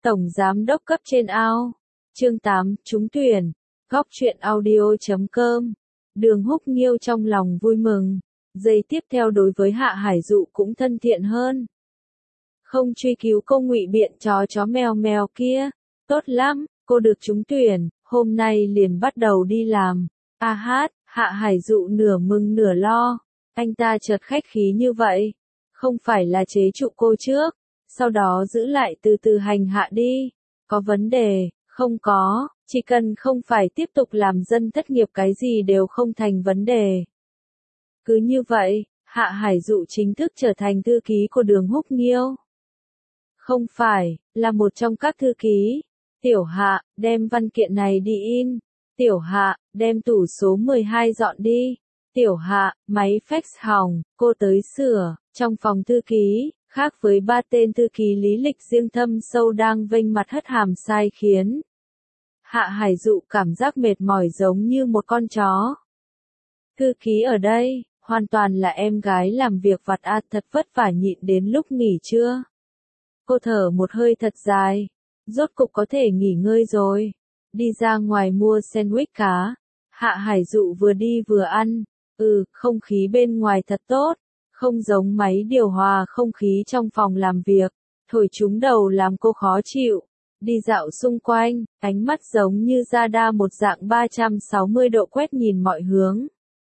Tổng Giám đốc cấp trên ao. Chương 8, trúng tuyển. Góc truyện audio.com. Đường Húc Nghiêu trong lòng vui mừng. Giây tiếp theo đối với Hạ Hải Dụ cũng thân thiện hơn. Không truy cứu cô ngụy biện chó mèo mèo kia. Tốt lắm, cô được trúng tuyển, hôm nay liền bắt đầu đi làm. A hát, Hạ Hải Dụ nửa mừng nửa lo. Anh ta chợt khách khí như vậy. Không phải là chế trụ cô trước, sau đó giữ lại từ từ hành hạ đi. Có vấn đề, không có, chỉ cần không phải tiếp tục làm dân thất nghiệp cái gì đều không thành vấn đề. Cứ như vậy, Hạ Hải Dụ chính thức trở thành thư ký của Đường Húc Nghiêu. Không phải, là một trong các thư ký. Tiểu Hạ, đem văn kiện này đi in. Tiểu Hạ, đem tủ số 12 dọn đi. Tiểu Hạ, máy fax hỏng, cô tới sửa. Trong phòng thư ký, khác với ba tên thư ký lý lịch riêng thâm sâu đang vênh mặt hất hàm sai khiến. Hạ Hải Dụ cảm giác mệt mỏi giống như một con chó. Thư ký ở đây, hoàn toàn là em gái làm việc vặt thật vất vả nhịn đến lúc nghỉ trưa. Cô thở một hơi thật dài, rốt cục có thể nghỉ ngơi rồi. Đi ra ngoài mua sandwich cá. Hạ Hải Dụ vừa đi vừa ăn. Không khí bên ngoài thật tốt, không giống máy điều hòa không khí trong phòng làm việc, thổi trúng đầu làm cô khó chịu. Đi dạo xung quanh, ánh mắt giống như radar một dạng 360 độ quét nhìn mọi hướng.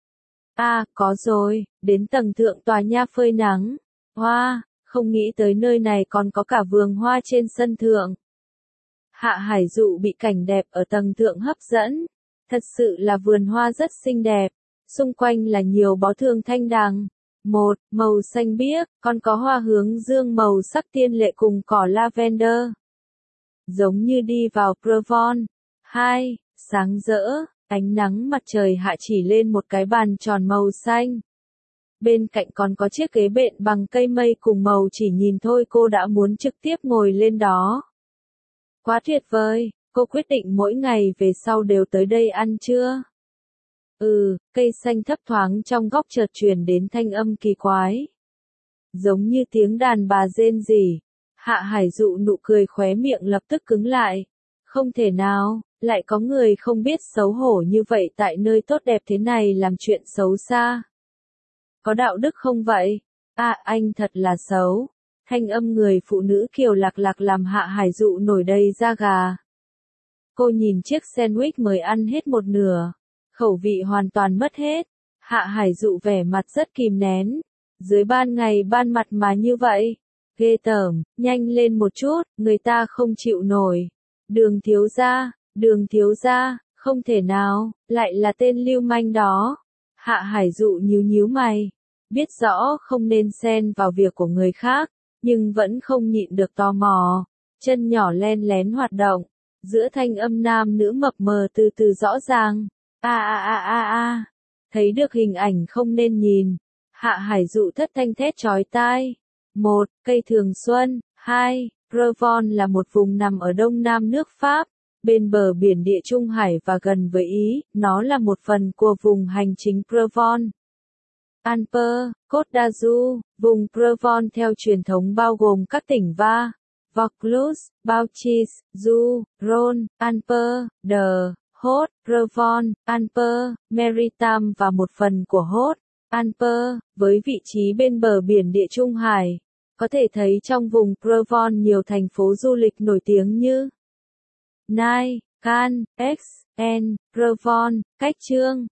Có rồi, đến tầng thượng tòa nhà phơi nắng. Hoa, không nghĩ tới nơi này còn có cả vườn hoa trên sân thượng. Hạ Hải Dụ bị cảnh đẹp ở tầng thượng hấp dẫn. Thật sự là vườn hoa rất xinh đẹp. Xung quanh là nhiều bó thương thanh đằng. Một, màu xanh biếc, còn có hoa hướng dương màu sắc tiên lệ cùng cỏ lavender. Giống như đi vào Provence. 2, sáng rỡ, ánh nắng mặt trời hạ chỉ lên một cái bàn tròn màu xanh. Bên cạnh còn có chiếc ghế bện bằng cây mây cùng màu chỉ nhìn thôi cô đã muốn trực tiếp ngồi lên đó. Quá tuyệt vời, cô quyết định mỗi ngày về sau đều tới đây ăn trưa. Cây xanh thấp thoáng trong góc chợt truyền đến thanh âm kỳ quái. Giống như tiếng đàn bà rên rỉ. Hạ Hải Dụ nụ cười khóe miệng lập tức cứng lại. Không thể nào, lại có người không biết xấu hổ như vậy tại nơi tốt đẹp thế này làm chuyện xấu xa. Có đạo đức không vậy? Anh thật là xấu. Thanh âm người phụ nữ kiều lạc lạc làm Hạ Hải Dụ nổi đầy da gà. Cô nhìn chiếc sandwich mới ăn hết một nửa. Khẩu vị hoàn toàn mất hết. Hạ Hải Dụ vẻ mặt rất kìm nén. Dưới ban ngày ban mặt mà như vậy. Ghê tởm, nhanh lên một chút, người ta không chịu nổi. Đường thiếu gia, không thể nào, lại là tên lưu manh đó. Hạ Hải Dụ nhíu mày. Biết rõ không nên xen vào việc của người khác, nhưng vẫn không nhịn được tò mò. Chân nhỏ len lén hoạt động. Giữa thanh âm nam nữ mập mờ từ từ rõ ràng. Thấy được hình ảnh không nên nhìn. Hạ Hải Dụ thất thanh thét chói tai. 1. Cây thường xuân. 2. Provence là một vùng nằm ở đông nam nước Pháp, bên bờ biển Địa Trung Hải và gần với Ý, nó là một phần của vùng hành chính Provence. Alpes, Côte d'Azur, vùng Provence theo truyền thống bao gồm các tỉnh Va, Vaucluse, Baucis, Du, Rhône, Alpes, de Haute, Provence, Alpes, Maritime và một phần của Haute, Alpes, với vị trí bên bờ biển Địa Trung Hải. Có thể thấy trong vùng Provence nhiều thành phố du lịch nổi tiếng như Nice, Cannes, Aix, en Provence, Cách Trương,